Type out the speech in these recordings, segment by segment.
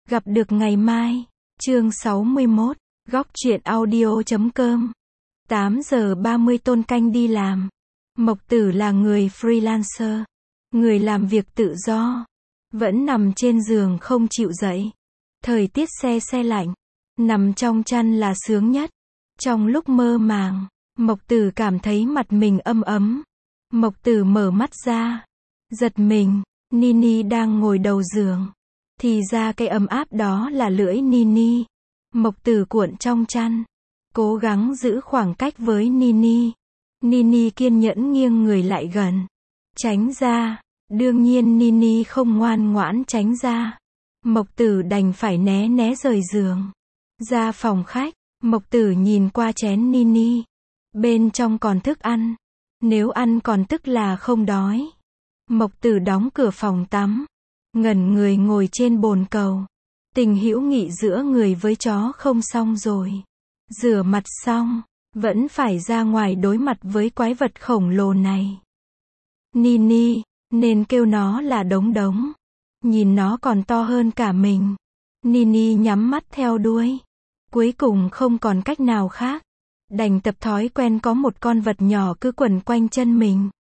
Gặp được ngày mai. Chương 61. Góc truyện audio.com. 8 giờ 30 Tôn Canh đi làm. Mộc Tử là người freelancer, người làm việc tự do, vẫn nằm trên giường không chịu dậy. Thời tiết se lạnh, nằm trong chăn là sướng nhất. Trong lúc mơ màng, Mộc Tử cảm thấy mặt mình ấm ấm. Mộc Tử mở mắt ra, giật mình, Nini đang ngồi đầu giường. Thì ra cái ấm áp đó là lưỡi Nini. Mộc Tử cuộn trong chăn, cố gắng giữ khoảng cách với Nini. Nini kiên nhẫn nghiêng người lại gần, tránh ra. Đương nhiên Nini không ngoan ngoãn tránh ra. Mộc Tử đành phải né rời giường. Ra phòng khách, Mộc Tử nhìn qua chén Nini. Bên trong còn thức ăn. Nếu ăn còn tức là không đói. Mộc Tử đóng cửa phòng tắm, ngẩn người ngồi trên bồn cầu. Tình hữu nghị giữa người với chó không xong rồi. Rửa mặt xong, vẫn phải ra ngoài đối mặt với quái vật khổng lồ này. Nini, nên kêu nó là đống đống. Nhìn nó còn to hơn cả mình. Nini nhắm mắt theo đuôi. Cuối cùng không còn cách nào khác. Đành tập thói quen có một con vật nhỏ cứ quẩn quanh chân mình.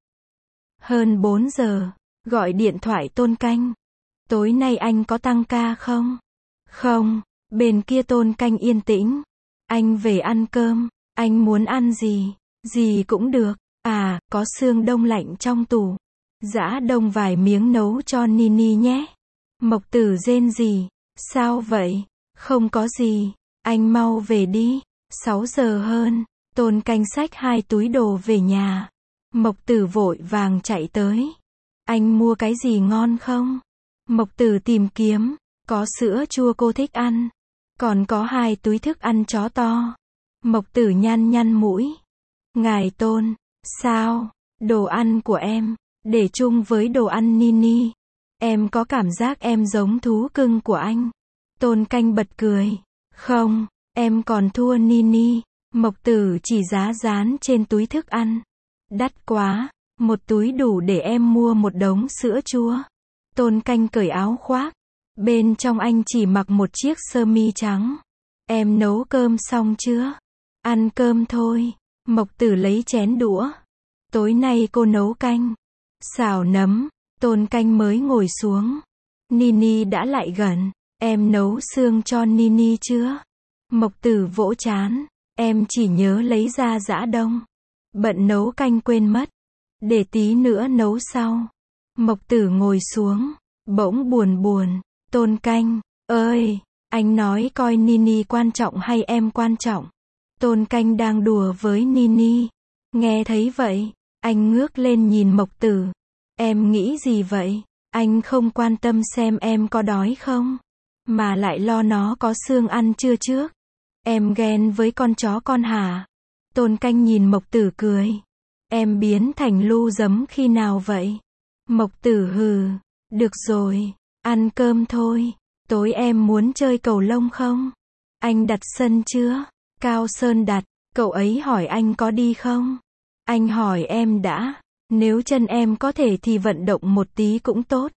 Hơn 4 giờ, gọi điện thoại Tôn Canh. Tối nay anh có tăng ca không? Không, bên kia Tôn Canh yên tĩnh. Anh về ăn cơm, anh muốn ăn gì? Gì cũng được. À, có xương đông lạnh trong tủ. Giã đông vài miếng nấu cho Nini nhé. Mộc Tử rên rỉ. Sao vậy? Không có gì. Anh mau về đi. 6 giờ hơn. Tôn Canh xách 2 túi đồ về nhà. Mộc Tử vội vàng chạy tới. Anh mua cái gì ngon không? Mộc Tử tìm kiếm. Có sữa chua cô thích ăn. Còn có 2 túi thức ăn chó to. Mộc Tử nhăn mũi. Ngài Tôn, sao? Đồ ăn của em, để chung với đồ ăn Nini. Em có cảm giác em giống thú cưng của anh. Tôn Canh bật cười. Không, em còn thua Nini. Mộc Tử chỉ giá dán trên túi thức ăn. Đắt quá, một túi đủ để em mua một đống sữa chua. Tôn Canh cởi áo khoác. Bên trong anh chỉ mặc một chiếc sơ mi trắng. Em nấu cơm xong chưa? Ăn cơm thôi. Mộc Tử lấy chén đũa. Tối nay cô nấu canh. Xào nấm. Tôn Canh mới ngồi xuống. Nini đã lại gần. Em nấu xương cho Nini chưa? Mộc Tử vỗ trán. Em chỉ nhớ lấy ra giã đông. Bận nấu canh quên mất. Để tí nữa nấu sau. Mộc Tử ngồi xuống. Bỗng buồn. Tôn Canh, ơi, anh nói coi Nini quan trọng hay em quan trọng? Tôn Canh đang đùa với Nini. Nghe thấy vậy, anh ngước lên nhìn Mộc Tử. Em nghĩ gì vậy? Anh không quan tâm xem em có đói không? Mà lại lo nó có xương ăn chưa trước? Em ghen với con chó con hả? Tôn Canh nhìn Mộc Tử cười. Em biến thành lu giấm khi nào vậy? Mộc Tử hừ. Được rồi, ăn cơm thôi. Tối em muốn chơi cầu lông không? Anh đặt sân chưa? Cao Sơn đặt. Cậu ấy hỏi anh có đi không? Anh hỏi em đã. Nếu chân em có thể thì vận động một tí cũng tốt.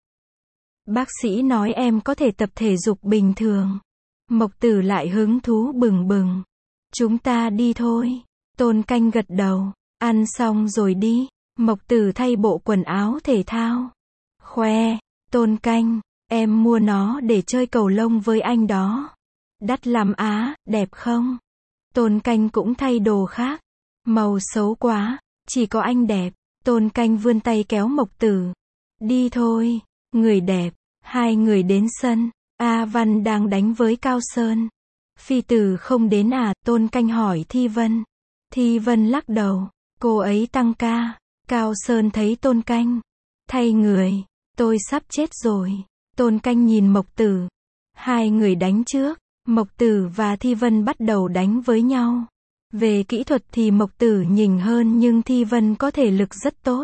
Bác sĩ nói em có thể tập thể dục bình thường. Mộc Tử lại hứng thú bừng. Chúng ta đi thôi. Tôn Canh gật đầu. Ăn xong rồi đi. Mộc Tử thay bộ quần áo thể thao. Khoe. Tôn Canh, em mua nó để chơi cầu lông với anh đó. Đắt lắm á, đẹp không? Tôn Canh cũng thay đồ khác. Màu xấu quá, chỉ có anh đẹp. Tôn Canh vươn tay kéo Mộc Tử. Đi thôi, người đẹp. 2 người đến sân. A Văn đang đánh với Cao Sơn. Phi Tử không đến à? Tôn Canh hỏi Thi Vân. Thi Vân lắc đầu. Cô ấy tăng ca. Cao Sơn thấy Tôn Canh. Thay người. Tôi sắp chết rồi. Tôn Canh nhìn Mộc Tử. 2 người đánh trước. Mộc Tử và Thi Vân bắt đầu đánh với nhau. Về kỹ thuật thì Mộc Tử nhỉnh hơn nhưng Thi Vân có thể lực rất tốt.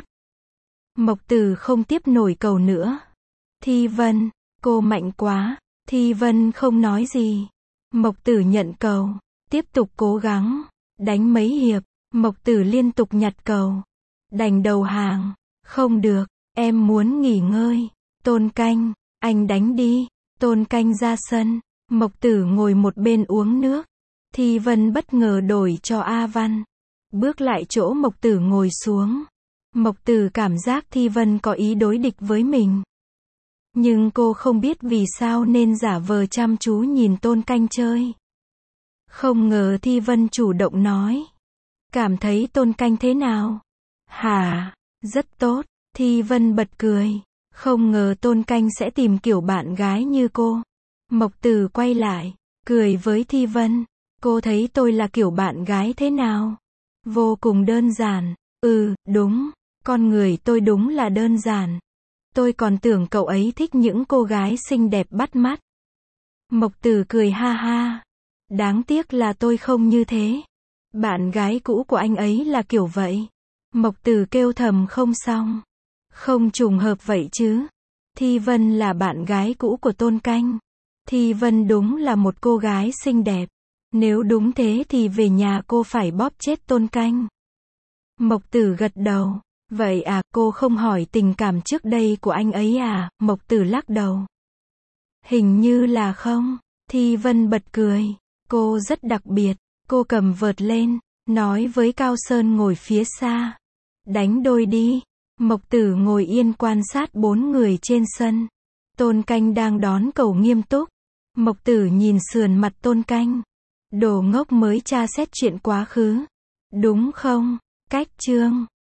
Mộc Tử không tiếp nổi cầu nữa. Thi Vân, cô mạnh quá. Thi Vân không nói gì. Mộc Tử nhận cầu. Tiếp tục cố gắng. Đánh mấy hiệp. Mộc Tử liên tục nhặt cầu. Đành đầu hàng. Không được. Em muốn nghỉ ngơi. Tôn Canh, anh đánh đi. Tôn Canh ra sân. Mộc Tử ngồi một bên uống nước. Thi Vân bất ngờ đổi cho A Văn. Bước lại chỗ Mộc Tử ngồi xuống. Mộc Tử cảm giác Thi Vân có ý đối địch với mình. Nhưng cô không biết vì sao nên giả vờ chăm chú nhìn Tôn Canh chơi. Không ngờ Thi Vân chủ động nói. Cảm thấy Tôn Canh thế nào? Hả? Rất tốt. Thi Vân bật cười. Không ngờ Tôn Canh sẽ tìm kiểu bạn gái như cô. Mộc Tử quay lại, cười với Thi Vân. Cô thấy tôi là kiểu bạn gái thế nào? Vô cùng đơn giản. Đúng. Con người tôi đúng là đơn giản. Tôi còn tưởng cậu ấy thích những cô gái xinh đẹp bắt mắt. Mộc Tử cười ha ha. Đáng tiếc là tôi không như thế. Bạn gái cũ của anh ấy là kiểu vậy. Mộc Tử kêu thầm không xong. Không trùng hợp vậy chứ. Thi Vân là bạn gái cũ của Tôn Canh. Thi Vân đúng là một cô gái xinh đẹp. Nếu đúng thế thì về nhà cô phải bóp chết Tôn Canh. Mộc Tử gật đầu. Vậy à, cô không hỏi tình cảm trước đây của anh ấy à? Mộc Tử lắc đầu. Hình như là không. Thi Vân bật cười. Cô rất đặc biệt. Cô cầm vợt lên, nói với Cao Sơn ngồi phía xa. Đánh đôi đi. Mộc Tử ngồi yên quan sát 4 người trên sân. Tôn Canh đang đón cầu nghiêm túc. Mộc Tử nhìn sườn mặt Tôn Canh. Đồ ngốc mới tra xét chuyện quá khứ. Đúng không? Cách chương